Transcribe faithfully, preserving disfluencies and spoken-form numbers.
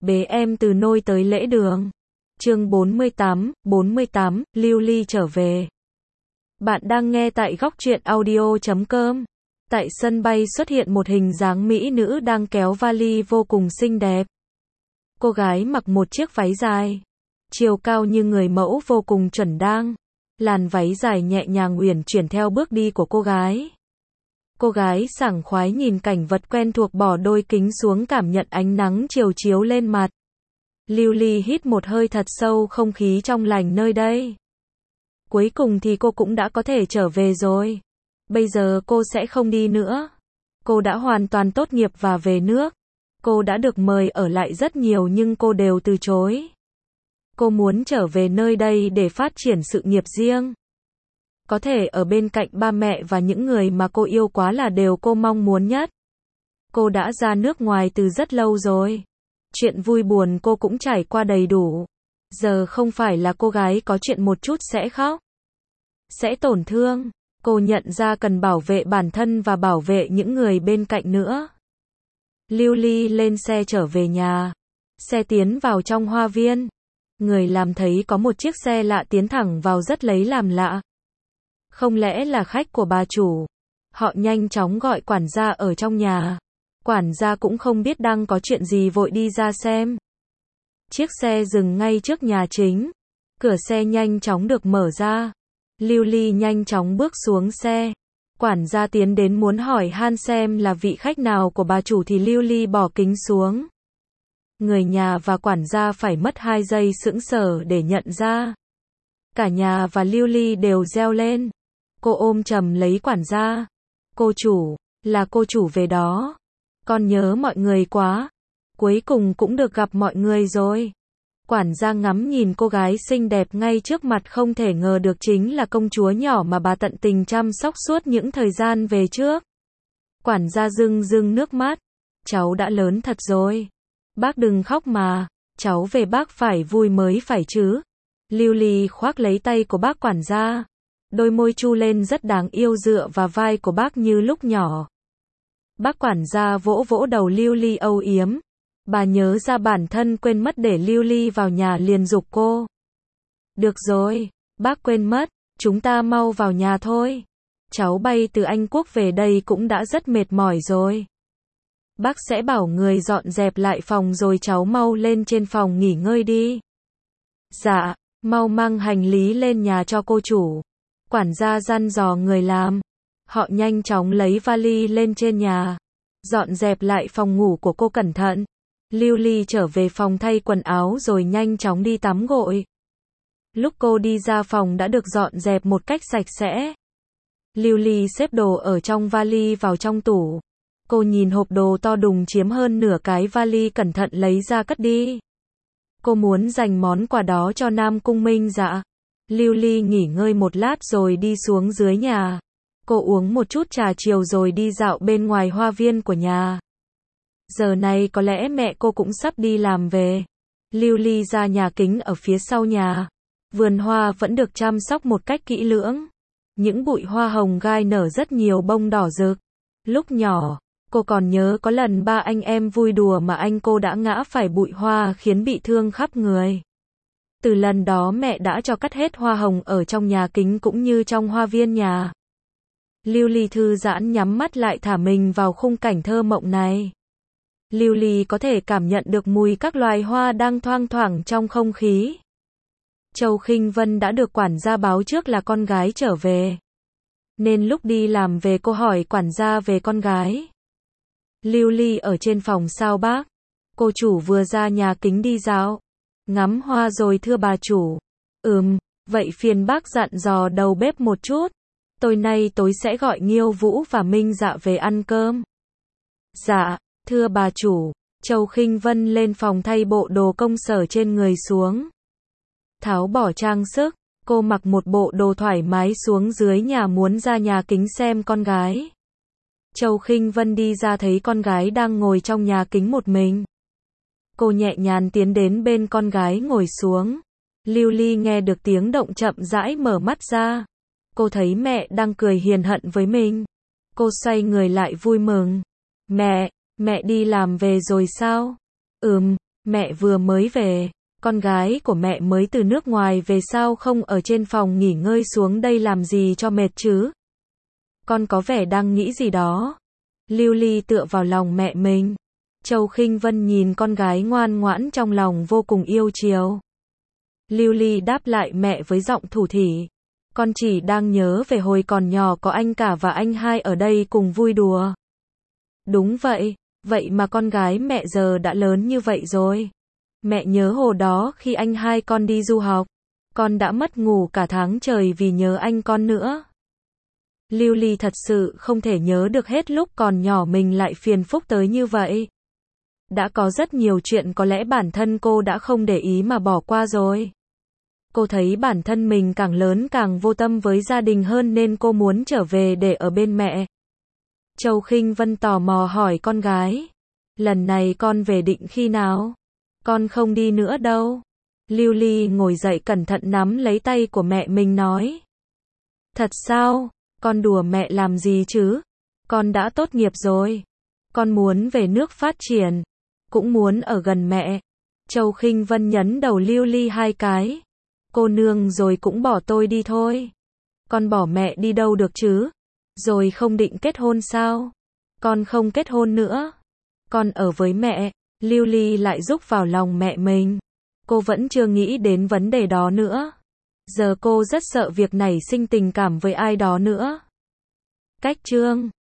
bế em từ nôi tới lễ đường. Chương bốn mươi tám, bốn mươi tám, Lưu Ly trở về. Bạn đang nghe tại góc truyện audio chấm com. Tại sân bay xuất hiện một hình dáng mỹ nữ đang kéo vali vô cùng xinh đẹp. Cô gái mặc một chiếc váy dài, chiều cao như người mẫu vô cùng chuẩn đang. Làn váy dài nhẹ nhàng uyển chuyển theo bước đi của cô gái. Cô gái sảng khoái nhìn cảnh vật quen thuộc, bỏ đôi kính xuống cảm nhận ánh nắng chiều chiếu lên mặt. Lưu Ly hít một hơi thật sâu không khí trong lành nơi đây. Cuối cùng thì cô cũng đã có thể trở về rồi. Bây giờ cô sẽ không đi nữa. Cô đã hoàn toàn tốt nghiệp và về nước. Cô đã được mời ở lại rất nhiều nhưng cô đều từ chối. Cô muốn trở về nơi đây để phát triển sự nghiệp riêng. Có thể ở bên cạnh ba mẹ và những người mà cô yêu quá là điều cô mong muốn nhất. Cô đã ra nước ngoài từ rất lâu rồi. Chuyện vui buồn cô cũng trải qua đầy đủ. Giờ không phải là cô gái có chuyện một chút sẽ khóc, sẽ tổn thương. Cô nhận ra cần bảo vệ bản thân và bảo vệ những người bên cạnh nữa. Lưu Ly lên xe trở về nhà. Xe tiến vào trong hoa viên. Người làm thấy có một chiếc xe lạ tiến thẳng vào rất lấy làm lạ. Không lẽ là khách của bà chủ? Họ nhanh chóng gọi quản gia ở trong nhà. Quản gia cũng không biết đang có chuyện gì vội đi ra xem. Chiếc xe dừng ngay trước nhà chính. Cửa xe nhanh chóng được mở ra. Lưu Ly nhanh chóng bước xuống xe. Quản gia tiến đến muốn hỏi han xem là vị khách nào của bà chủ thì Lưu Ly bỏ kính xuống. Người nhà và quản gia phải mất hai giây sững sờ để nhận ra. Cả nhà và Lưu Ly đều reo lên. Cô ôm chầm lấy quản gia. Cô chủ, là cô chủ về đó. Con nhớ mọi người quá. Cuối cùng cũng được gặp mọi người rồi. Quản gia ngắm nhìn cô gái xinh đẹp ngay trước mặt, không thể ngờ được chính là công chúa nhỏ mà bà tận tình chăm sóc suốt những thời gian về trước. Quản gia rưng rưng nước mắt. Cháu đã lớn thật rồi. Bác đừng khóc mà. Cháu về bác phải vui mới phải chứ. Lưu Ly khoác lấy tay của bác quản gia. Đôi môi chu lên rất đáng yêu dựa vào vai của bác như lúc nhỏ. Bác quản gia vỗ vỗ đầu Lưu Ly âu yếm. Bà nhớ ra bản thân quên mất để Lưu Ly vào nhà liền giục cô. Được rồi, bác quên mất, chúng ta mau vào nhà thôi. Cháu bay từ Anh Quốc về đây cũng đã rất mệt mỏi rồi. Bác sẽ bảo người dọn dẹp lại phòng rồi cháu mau lên trên phòng nghỉ ngơi đi. Dạ, mau mang hành lý lên nhà cho cô chủ. Quản gia dặn dò người làm. Họ nhanh chóng lấy vali lên trên nhà. Dọn dẹp lại phòng ngủ của cô cẩn thận. Lưu Ly trở về phòng thay quần áo rồi nhanh chóng đi tắm gội. Lúc cô đi ra phòng đã được dọn dẹp một cách sạch sẽ. Lưu Ly xếp đồ ở trong vali vào trong tủ. Cô nhìn hộp đồ to đùng chiếm hơn nửa cái vali cẩn thận lấy ra cất đi. Cô muốn dành món quà đó cho Nam Cung Minh Dạ. Lưu Ly nghỉ ngơi một lát rồi đi xuống dưới nhà. Cô uống một chút trà chiều rồi đi dạo bên ngoài hoa viên của nhà. Giờ này có lẽ mẹ cô cũng sắp đi làm về. Lưu Ly ra nhà kính ở phía sau nhà. Vườn hoa vẫn được chăm sóc một cách kỹ lưỡng. Những bụi hoa hồng gai nở rất nhiều bông đỏ rực. Lúc nhỏ, cô còn nhớ có lần ba anh em vui đùa mà anh cô đã ngã phải bụi hoa khiến bị thương khắp người. Từ lần đó mẹ đã cho cắt hết hoa hồng ở trong nhà kính cũng như trong hoa viên nhà. Lưu Ly thư giãn nhắm mắt lại thả mình vào khung cảnh thơ mộng này. Lưu Ly có thể cảm nhận được mùi các loài hoa đang thoang thoảng trong không khí. Châu Khinh Vân đã được quản gia báo trước là con gái trở về. Nên lúc đi làm về cô hỏi quản gia về con gái. Lưu Ly ở trên phòng sao bác? Cô chủ vừa ra nhà kính đi dạo. Ngắm hoa rồi thưa bà chủ. Ừm, vậy phiền bác dặn dò đầu bếp một chút. Tối nay tối sẽ gọi Nghiêu Vũ và Minh Dạ về ăn cơm. Dạ, thưa bà chủ. Châu Khinh Vân lên phòng thay bộ đồ công sở trên người xuống. Tháo bỏ trang sức, cô mặc một bộ đồ thoải mái xuống dưới nhà muốn ra nhà kính xem con gái. Châu Khinh Vân đi ra thấy con gái đang ngồi trong nhà kính một mình. Cô nhẹ nhàng tiến đến bên con gái ngồi xuống. Lưu Ly nghe được tiếng động chậm rãi mở mắt ra. Cô thấy mẹ đang cười hiền hận với mình. Cô xoay người lại vui mừng. Mẹ, mẹ đi làm về rồi sao? Ừm, Mẹ vừa mới về. Con gái của mẹ mới từ nước ngoài về sao không ở trên phòng nghỉ ngơi xuống đây làm gì cho mệt chứ? Con có vẻ đang nghĩ gì đó. Lưu Ly tựa vào lòng mẹ mình. Châu Khinh Vân nhìn con gái ngoan ngoãn trong lòng vô cùng yêu chiều. Lưu Ly đáp lại mẹ với giọng thủ thỉ. Con chỉ đang nhớ về hồi còn nhỏ có anh cả và anh hai ở đây cùng vui đùa. Đúng vậy, vậy mà con gái mẹ giờ đã lớn như vậy rồi. Mẹ nhớ hồi đó khi anh hai con đi du học, con đã mất ngủ cả tháng trời vì nhớ anh con nữa. Lưu Ly thật sự không thể nhớ được hết lúc còn nhỏ mình lại phiền phức tới như vậy. Đã có rất nhiều chuyện có lẽ bản thân cô đã không để ý mà bỏ qua rồi. Cô thấy bản thân mình càng lớn càng vô tâm với gia đình hơn nên cô muốn trở về để ở bên mẹ. Châu Khinh Vân tò mò hỏi con gái. Lần này con về định khi nào? Con không đi nữa đâu. Lưu Ly ngồi dậy cẩn thận nắm lấy tay của mẹ mình nói. Thật sao? Con đùa mẹ làm gì chứ? Con đã tốt nghiệp rồi. Con muốn về nước phát triển. Cũng muốn ở gần mẹ. Châu Khinh Vân nhấn đầu Lưu Ly hai cái. Cô nương rồi cũng bỏ tôi đi thôi. Con bỏ mẹ đi đâu được chứ? Rồi không định kết hôn sao? Con không kết hôn nữa. Con ở với mẹ. Lưu Ly lại rúc vào lòng mẹ mình. Cô vẫn chưa nghĩ đến vấn đề đó nữa. Giờ cô rất sợ việc nảy sinh tình cảm với ai đó nữa. Cách chương